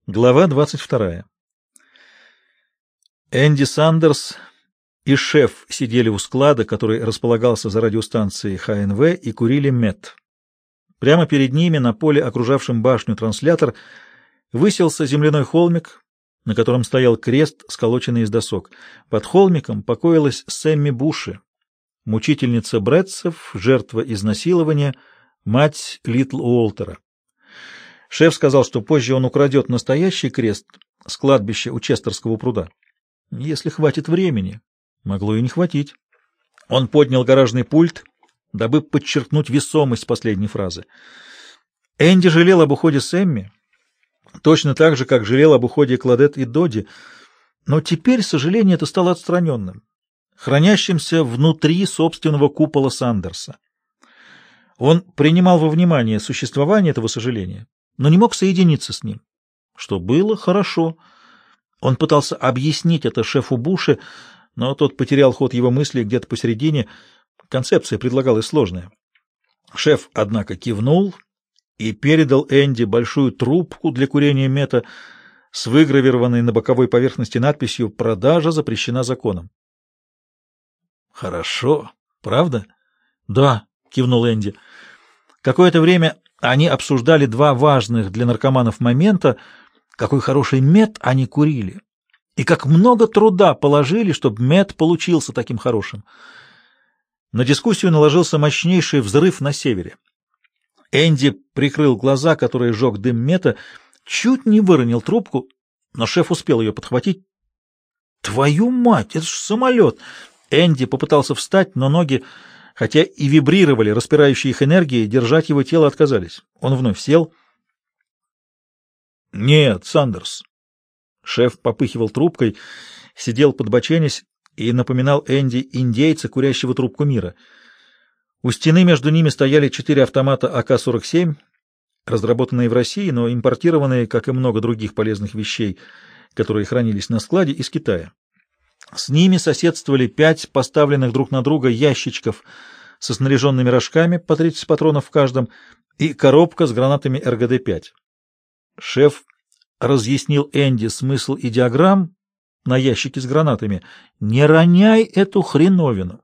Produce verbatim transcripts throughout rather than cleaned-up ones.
Глава двадцать вторая. Энди Сандерс и шеф сидели у склада, который располагался за радиостанцией Х Н В, и курили мед. Прямо перед ними, на поле, окружавшем башню транслятор, высился земляной холмик, на котором стоял крест, сколоченный из досок. Под холмиком покоилась Сэмми Буши, мучительница Брэдсов, жертва изнасилования, мать Литл Уолтера. Шеф сказал, что позже он украдет настоящий крест с кладбища у Честерского пруда. Если хватит времени. Могло и не хватить. Он поднял гаражный пульт, дабы подчеркнуть весомость последней фразы. Энди жалел об уходе Сэмми, точно так же, как жалел об уходе Кладет и Доди, но теперь сожаление это стало отстраненным, хранящимся внутри собственного купола Сандерса. Он принимал во внимание существование этого сожаления, но не мог соединиться с ним, что было хорошо. Он пытался объяснить это шефу Буши, но тот потерял ход его мыслей где-то посередине. Концепция предлагалась сложная. Шеф, однако, кивнул и передал Энди большую трубку для курения мета с выгравированной на боковой поверхности надписью «Продажа запрещена законом». «Хорошо, правда?» «Да», — кивнул Энди. Какое-то время они обсуждали два важных для наркоманов момента: какой хороший мед они курили и как много труда положили, чтобы мед получился таким хорошим. На дискуссию наложился мощнейший взрыв на севере. Энди прикрыл глаза, которые жег дым мета, чуть не выронил трубку, но шеф успел ее подхватить. «Твою мать, это ж самолет!» Энди попытался встать, но ноги, хотя и вибрировали распирающие их энергии, держать его тело отказались. Он вновь сел. «Нет, Сандерс». Шеф попыхивал трубкой, сидел подбоченясь и напоминал Энди индейца, курящего трубку мира. У стены между ними стояли четыре автомата А К сорок семь, разработанные в России, но импортированные, как и много других полезных вещей, которые хранились на складе, из Китая. С ними соседствовали пять поставленных друг на друга ящичков со снаряженными рожками по тридцать патронов в каждом и коробка с гранатами Р Г Д пять. Шеф разъяснил Энди смысл идеограмм на ящике с гранатами. «Не роняй эту хреновину!»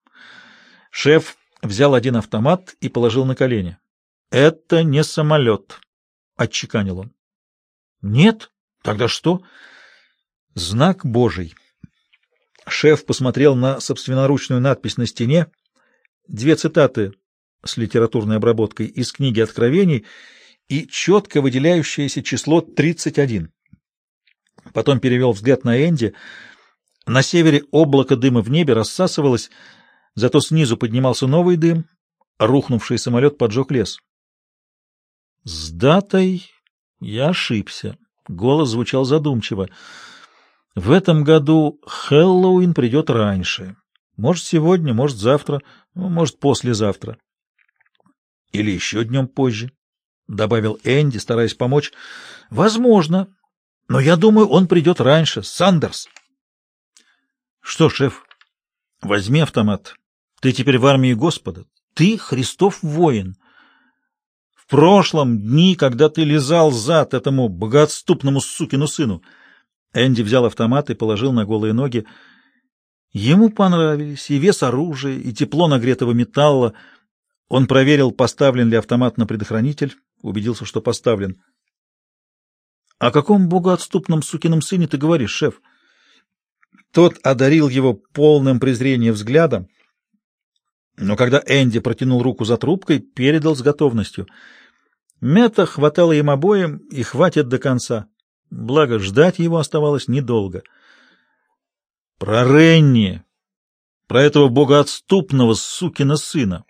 Шеф взял один автомат и положил на колени. «Это не самолет», — отчеканил он. «Нет? Тогда что?» «Знак Божий». Шеф посмотрел на собственноручную надпись на стене, две цитаты с литературной обработкой из книги Откровений и четко выделяющееся число тридцать один. Потом перевел взгляд на Энди. На севере облако дыма в небе рассасывалось, зато снизу поднимался новый дым, рухнувший самолет поджег лес. «С датой я ошибся», — голос звучал задумчиво. «В этом году Хэллоуин придет раньше. Может, сегодня, может, завтра, ну, может, послезавтра. Или еще днем позже», — добавил Энди, стараясь помочь. «Возможно, но я думаю, он придет раньше. Сандерс!» «Что, шеф, возьми автомат. Ты теперь в армии Господа. Ты Христов воин. В прошлом дни, когда ты лизал зад этому богоотступному сукину сыну». Энди взял автомат и положил на голые ноги. Ему понравились и вес оружия, и тепло нагретого металла. Он проверил, поставлен ли автомат на предохранитель, убедился, что поставлен. — О каком богоотступном сукином сыне ты говоришь, шеф? Тот одарил его полным презрением взглядом, но когда Энди протянул руку за трубкой, передал с готовностью. Мета хватало им обоим, и хватит до конца. Благо, ждать его оставалось недолго. — Про Ренни, про этого богоотступного сукина сына.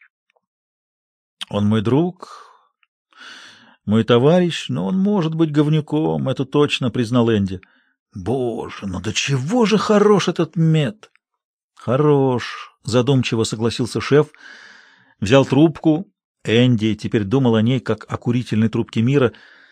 — Он мой друг, мой товарищ, но он может быть говнюком, это точно, — признал Энди. — Боже, ну до чего же хорош этот мед! — Хорош, — задумчиво согласился шеф, взял трубку. Энди теперь думал о ней, как о курительной трубке мира.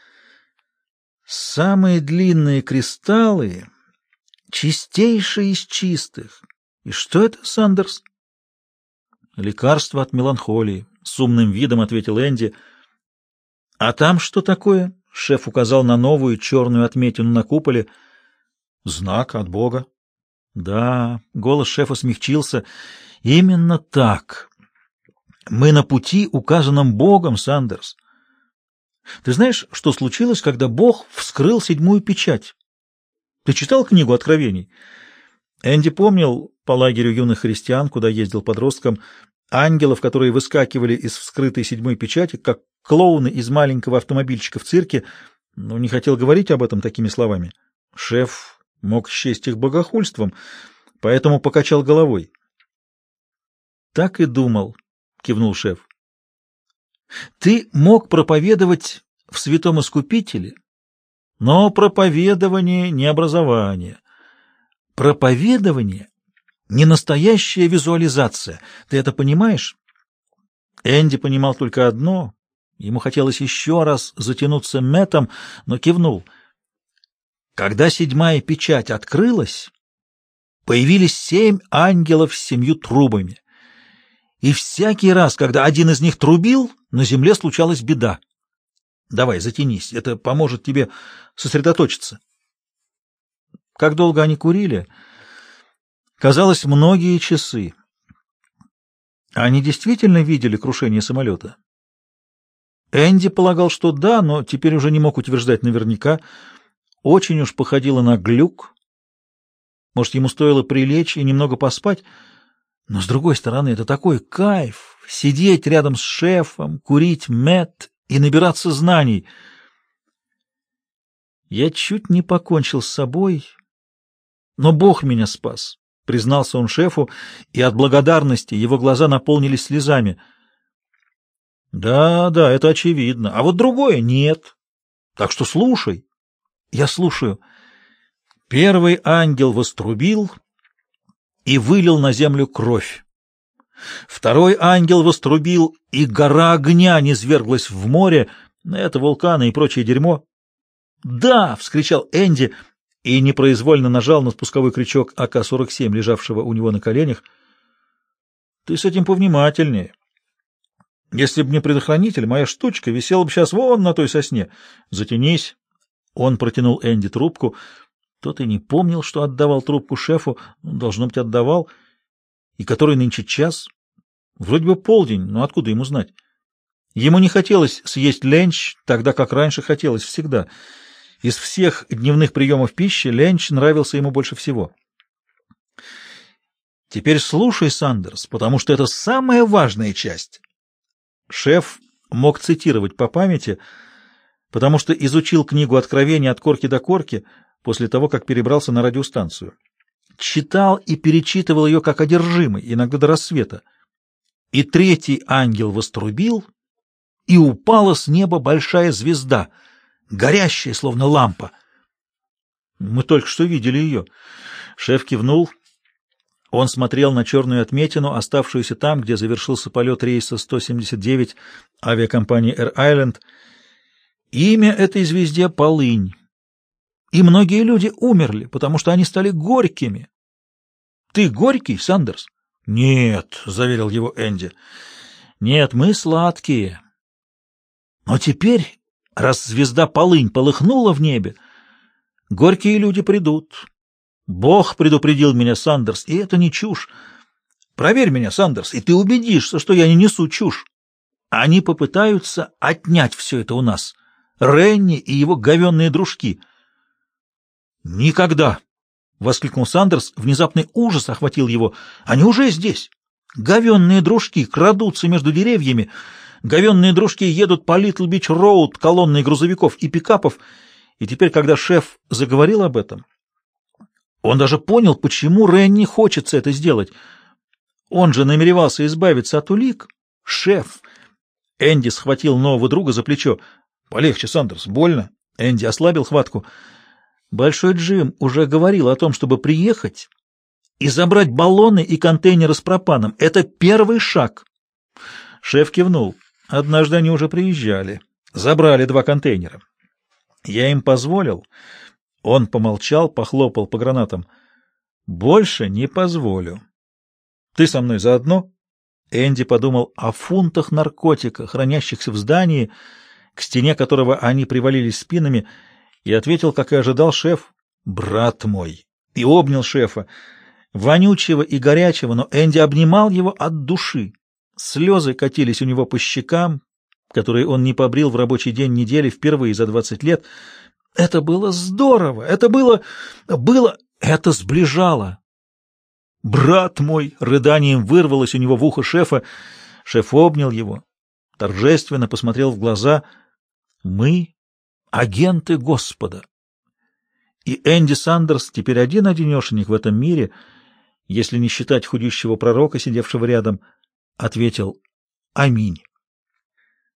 Самые длинные кристаллы, чистейшие из чистых. И что это, Сандерс? Лекарство от меланхолии, с умным видом ответил Энди. А там что такое? Шеф указал на новую черную отметину на куполе. Знак от Бога. Да, голос шефа смягчился. Именно так. Мы на пути, указанном Богом, Сандерс. Ты знаешь, что случилось, когда Бог вскрыл седьмую печать? Ты читал книгу Откровений? Энди помнил по лагерю юных христиан, куда ездил подростком, ангелов, которые выскакивали из вскрытой седьмой печати, как клоуны из маленького автомобильчика в цирке, но не хотел говорить об этом такими словами. Шеф мог счесть их богохульством, поэтому покачал головой. «Так и думал», — кивнул шеф. «Ты мог проповедовать в Святом Искупителе, но проповедование не образование. Проповедование — не настоящая визуализация. Ты это понимаешь?» Энди понимал только одно. Ему хотелось еще раз затянуться Мэттом, но кивнул. Когда седьмая печать открылась, появились семь ангелов с семью трубами. И всякий раз, когда один из них трубил, на земле случалась беда. Давай, затянись, это поможет тебе сосредоточиться. Как долго они курили? Казалось, многие часы. Они действительно видели крушение самолета? Энди полагал, что да, но теперь уже не мог утверждать наверняка. Очень уж походило на глюк. Может, ему стоило прилечь и немного поспать? Но, с другой стороны, это такой кайф — сидеть рядом с шефом, курить мед и набираться знаний. Я чуть не покончил с собой, но Бог меня спас, — признался он шефу, и от благодарности его глаза наполнились слезами. Да, да, это очевидно. А вот другое — нет. Так что слушай. Я слушаю. Первый ангел вострубил и вылил на землю кровь. Второй ангел вострубил, и гора огня низверглась в море. Это вулканы и прочее дерьмо. «Да!» — вскричал Энди и непроизвольно нажал на спусковой крючок А К сорок семь, лежавшего у него на коленях. «Ты с этим повнимательнее. Если бы не предохранитель, моя штучка висела бы сейчас вон на той сосне. Затянись!» Он протянул Энди трубку. Тот и не помнил, что отдавал трубку шефу. Должно быть, отдавал. И который нынче час? Вроде бы полдень, но откуда ему знать? Ему не хотелось съесть ленч, тогда как раньше хотелось всегда. Из всех дневных приемов пищи ленч нравился ему больше всего. Теперь слушай, Сандерс, потому что это самая важная часть. Шеф мог цитировать по памяти, потому что изучил книгу Откровений от корки до корки после того, как перебрался на радиостанцию. Читал и перечитывал ее как одержимый, иногда до рассвета. И третий ангел вострубил, и упала с неба большая звезда, горящая, словно лампа. Мы только что видели ее. Шеф кивнул. Он смотрел на черную отметину, оставшуюся там, где завершился полет рейса сто семьдесят девять авиакомпании Air Island. Имя этой звезде — Полынь. И многие люди умерли, потому что они стали горькими. Ты горький, Сандерс? Нет, — заверил его Энди. Нет, мы сладкие. Но теперь, раз звезда Полынь полыхнула в небе, горькие люди придут. Бог предупредил меня, Сандерс, и это не чушь. Проверь меня, Сандерс, и ты убедишься, что я не несу чушь. Они попытаются отнять все это у нас. Ренни и его говенные дружки. «Никогда!» — воскликнул Сандерс. Внезапный ужас охватил его. «Они уже здесь! Говенные дружки крадутся между деревьями. Говенные дружки едут по Литл-Бич-Роуд колонной грузовиков и пикапов. И теперь, когда шеф заговорил об этом, он даже понял, почему Ренни хочется это сделать. Он же намеревался избавиться от улик. Шеф!» Энди схватил нового друга за плечо. «Полегче, Сандерс, больно?» Энди ослабил хватку. Большой Джим уже говорил о том, чтобы приехать и забрать баллоны и контейнеры с пропаном. Это первый шаг. Шеф кивнул. Однажды они уже приезжали. Забрали два контейнера. Я им позволил. Он помолчал, похлопал по гранатам. Больше не позволю. Ты со мной заодно? Энди подумал о фунтах наркотика, хранящихся в здании, к стене которого они привалились спинами, и ответил, как и ожидал шеф: «Брат мой!» и обнял шефа, вонючего и горячего, но Энди обнимал его от души. Слезы катились у него по щекам, которые он не побрил в рабочий день недели впервые за двадцать лет. Это было здорово! Это было... было... это сближало! «Брат мой!» — рыданием вырвалось у него в ухо шефа. Шеф обнял его, торжественно посмотрел в глаза. «Мы — агенты Господа!» И Энди Сандерс теперь один-одинешенек в этом мире, если не считать худющего пророка, сидевшего рядом, ответил: «Аминь».